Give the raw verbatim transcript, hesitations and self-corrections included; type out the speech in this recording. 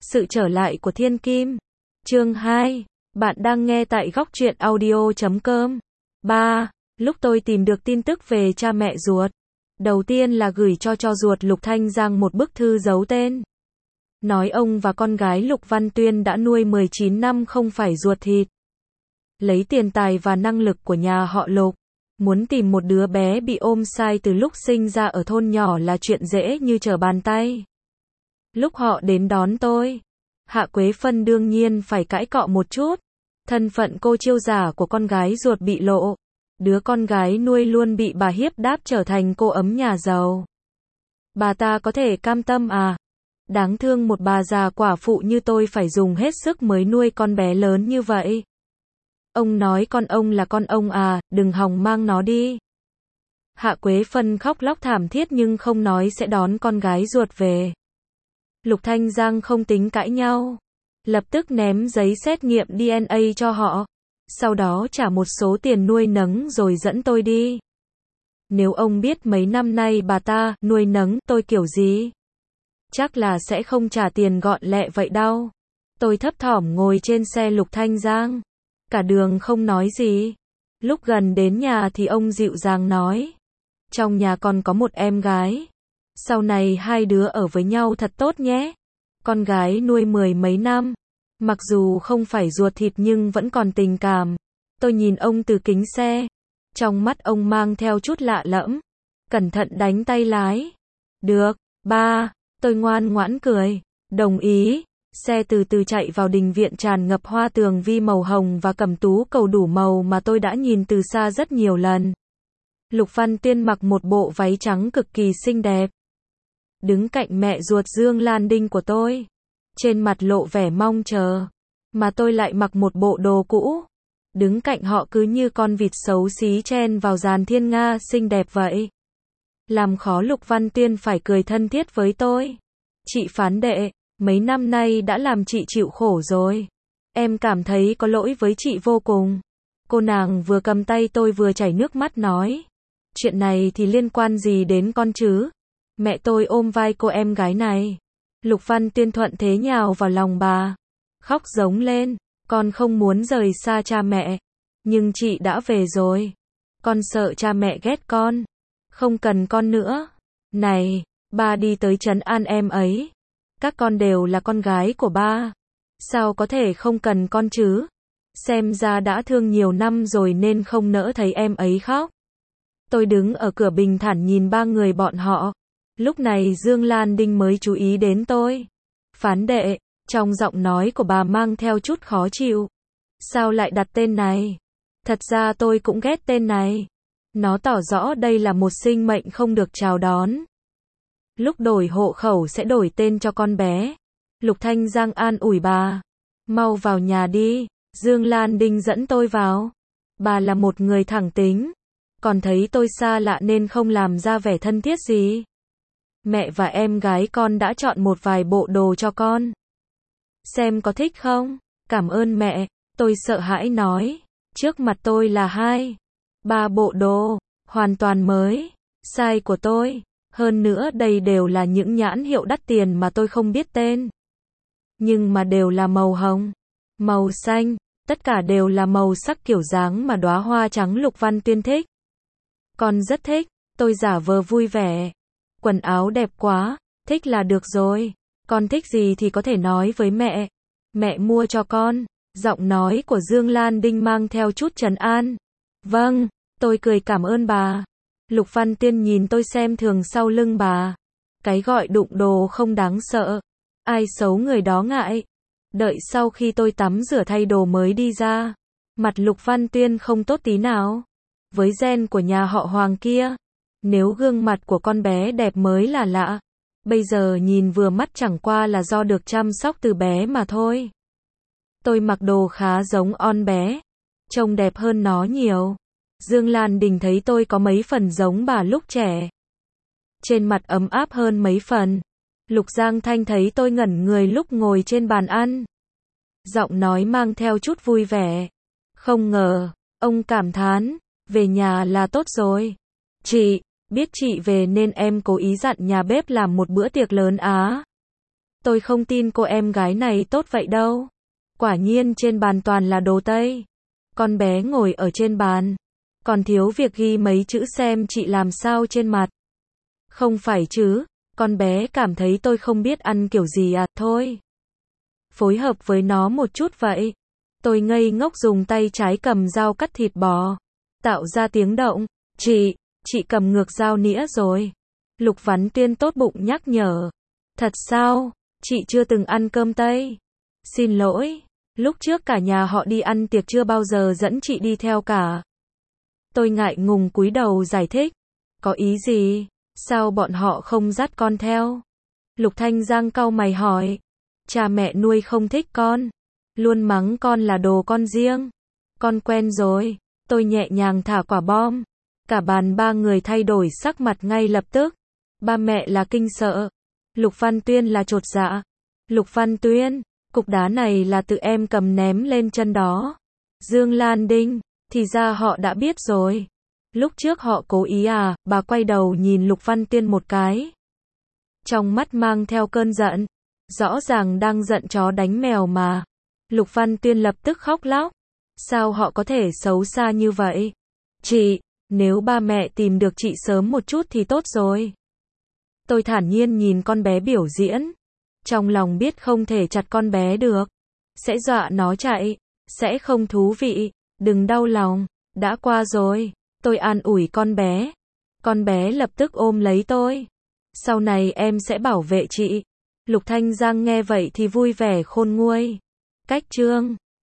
Sự trở lại của Thiên Kim. Chương hai. Bạn đang nghe tại góc truyện audio chấm com. ba. Lúc tôi tìm được tin tức về cha mẹ ruột, đầu tiên là gửi cho cho ruột Lục Thanh Giang một bức thư giấu tên. Nói ông và con gái Lục Văn Tuyên đã nuôi mười chín năm không phải ruột thịt. Lấy tiền tài và năng lực của nhà họ Lục, muốn tìm một đứa bé bị ôm sai từ lúc sinh ra ở thôn nhỏ là chuyện dễ như trở bàn tay. Lúc họ đến đón tôi, Hạ Quế Phân đương nhiên phải cãi cọ một chút. Thân phận cô chiêu giả của con gái ruột bị lộ. Đứa con gái nuôi luôn bị bà hiếp đáp trở thành cô ấm nhà giàu. Bà ta có thể cam tâm à? Đáng thương một bà già quả phụ như tôi phải dùng hết sức mới nuôi con bé lớn như vậy. Ông nói con ông là con ông à, đừng hòng mang nó đi. Hạ Quế Phân khóc lóc thảm thiết nhưng không nói sẽ đón con gái ruột về. Lục Thanh Giang không tính cãi nhau, lập tức ném giấy xét nghiệm đê en a cho họ, sau đó trả một số tiền nuôi nấng rồi dẫn tôi đi. Nếu ông biết mấy năm nay bà ta nuôi nấng tôi kiểu gì, chắc là sẽ không trả tiền gọn lẹ vậy đâu. Tôi thấp thỏm ngồi trên xe Lục Thanh Giang, cả đường không nói gì. Lúc gần đến nhà thì ông dịu dàng nói, trong nhà còn có một em gái, sau này hai đứa ở với nhau thật tốt nhé. Con gái nuôi mười mấy năm, mặc dù không phải ruột thịt nhưng vẫn còn tình cảm. Tôi nhìn ông từ kính xe, trong mắt ông mang theo chút lạ lẫm. Cẩn thận đánh tay lái. Được, ba, tôi ngoan ngoãn cười, đồng ý. Xe từ từ chạy vào đình viện tràn ngập hoa tường vi màu hồng và cẩm tú cầu đủ màu mà tôi đã nhìn từ xa rất nhiều lần. Lục Văn Tuyên mặc một bộ váy trắng cực kỳ xinh đẹp, đứng cạnh mẹ ruột Dương Lan Đinh của tôi, trên mặt lộ vẻ mong chờ, mà tôi lại mặc một bộ đồ cũ, đứng cạnh họ cứ như con vịt xấu xí chen vào dàn thiên nga xinh đẹp vậy. Làm khó Lục Văn Tuyên phải cười thân thiết với tôi. Chị phán đệ, mấy năm nay đã làm chị chịu khổ rồi. Em cảm thấy có lỗi với chị vô cùng. Cô nàng vừa cầm tay tôi vừa chảy nước mắt nói, chuyện này thì liên quan gì đến con chứ? Mẹ tôi ôm vai cô em gái này. Lục Văn Tuyên thuận thế nhào vào lòng bà, khóc giống lên, con không muốn rời xa cha mẹ, nhưng chị đã về rồi. Con sợ cha mẹ ghét con. Không cần con nữa. Này, ba đi tới trấn an em ấy. Các con đều là con gái của ba. Sao có thể không cần con chứ? Xem ra đã thương nhiều năm rồi nên không nỡ thấy em ấy khóc. Tôi đứng ở cửa bình thản nhìn ba người bọn họ. Lúc này Dương Lan Đinh mới chú ý đến tôi. Phán đệ, trong giọng nói của bà mang theo chút khó chịu. Sao lại đặt tên này? Thật ra tôi cũng ghét tên này. Nó tỏ rõ đây là một sinh mệnh không được chào đón. Lúc đổi hộ khẩu sẽ đổi tên cho con bé. Lục Thanh Giang an ủi bà. Mau vào nhà đi. Dương Lan Đinh dẫn tôi vào. Bà là một người thẳng tính, còn thấy tôi xa lạ nên không làm ra vẻ thân thiết gì. Mẹ và em gái con đã chọn một vài bộ đồ cho con. Xem có thích không? Cảm ơn mẹ, tôi sợ hãi nói. Trước mặt tôi là hai, ba bộ đồ, hoàn toàn mới, size của tôi. Hơn nữa đây đều là những nhãn hiệu đắt tiền mà tôi không biết tên. Nhưng mà đều là màu hồng, màu xanh, tất cả đều là màu sắc kiểu dáng mà đóa hoa trắng Lục Văn Tuyên thích. Con rất thích, tôi giả vờ vui vẻ. Quần áo đẹp quá, thích là được rồi. Con thích gì thì có thể nói với mẹ. Mẹ mua cho con. Giọng nói của Dương Lan Đinh mang theo chút trấn an. Vâng, tôi cười cảm ơn bà. Lục Văn Tuyên nhìn tôi xem thường sau lưng bà. Cái gọi đụng đồ không đáng sợ. Ai xấu người đó ngại. Đợi sau khi tôi tắm rửa thay đồ mới đi ra, mặt Lục Văn Tuyên không tốt tí nào. Với gen của nhà họ Hoàng kia, nếu gương mặt của con bé đẹp mới là lạ. Bây giờ nhìn vừa mắt chẳng qua là do được chăm sóc từ bé mà thôi. Tôi mặc đồ khá giống on bé, trông đẹp hơn nó nhiều. Dương Lan Đình thấy tôi có mấy phần giống bà lúc trẻ, trên mặt ấm áp hơn mấy phần. Lục Giang Thanh thấy tôi ngẩn người lúc ngồi trên bàn ăn, giọng nói mang theo chút vui vẻ. Không ngờ, ông cảm thán, về nhà là tốt rồi. Chị, biết chị về nên em cố ý dặn nhà bếp làm một bữa tiệc lớn á. Tôi không tin cô em gái này tốt vậy đâu. Quả nhiên trên bàn toàn là đồ Tây. Con bé ngồi ở trên bàn. Còn thiếu việc ghi mấy chữ xem chị làm sao trên mặt. Không phải chứ, con bé cảm thấy tôi không biết ăn kiểu gì à, thôi. Phối hợp với nó một chút vậy. Tôi ngây ngốc dùng tay trái cầm dao cắt thịt bò. Tạo ra tiếng động. Chị, chị cầm ngược dao nĩa rồi. Lục Văn Tuyên tốt bụng nhắc nhở. Thật sao, chị chưa từng ăn cơm Tây. Xin lỗi, lúc trước cả nhà họ đi ăn tiệc chưa bao giờ dẫn chị đi theo cả. Tôi ngại ngùng cúi đầu giải thích. Có ý gì? Sao bọn họ không dắt con theo? Lục Thanh Giang cau mày hỏi. Cha mẹ nuôi không thích con. Luôn mắng con là đồ con riêng. Con quen rồi. Tôi nhẹ nhàng thả quả bom. Cả bàn ba người thay đổi sắc mặt ngay lập tức. Ba mẹ là kinh sợ. Lục Văn Tuyên là chột dạ. Lục Văn Tuyên, cục đá này là tự em cầm ném lên chân đó. Dương Lan Đinh, thì ra họ đã biết rồi. Lúc trước họ cố ý à, bà quay đầu nhìn Lục Văn Tuyên một cái. Trong mắt mang theo cơn giận. Rõ ràng đang giận chó đánh mèo mà. Lục Văn Tuyên lập tức khóc lóc. Sao họ có thể xấu xa như vậy? Chị, nếu ba mẹ tìm được chị sớm một chút thì tốt rồi. Tôi thản nhiên nhìn con bé biểu diễn. Trong lòng biết không thể chặt con bé được. Sẽ dọa nó chạy. Sẽ không thú vị. Đừng đau lòng. Đã qua rồi. Tôi an ủi con bé. Con bé lập tức ôm lấy tôi. Sau này em sẽ bảo vệ chị. Lục Thanh Giang nghe vậy thì vui vẻ khôn nguôi. Cách chương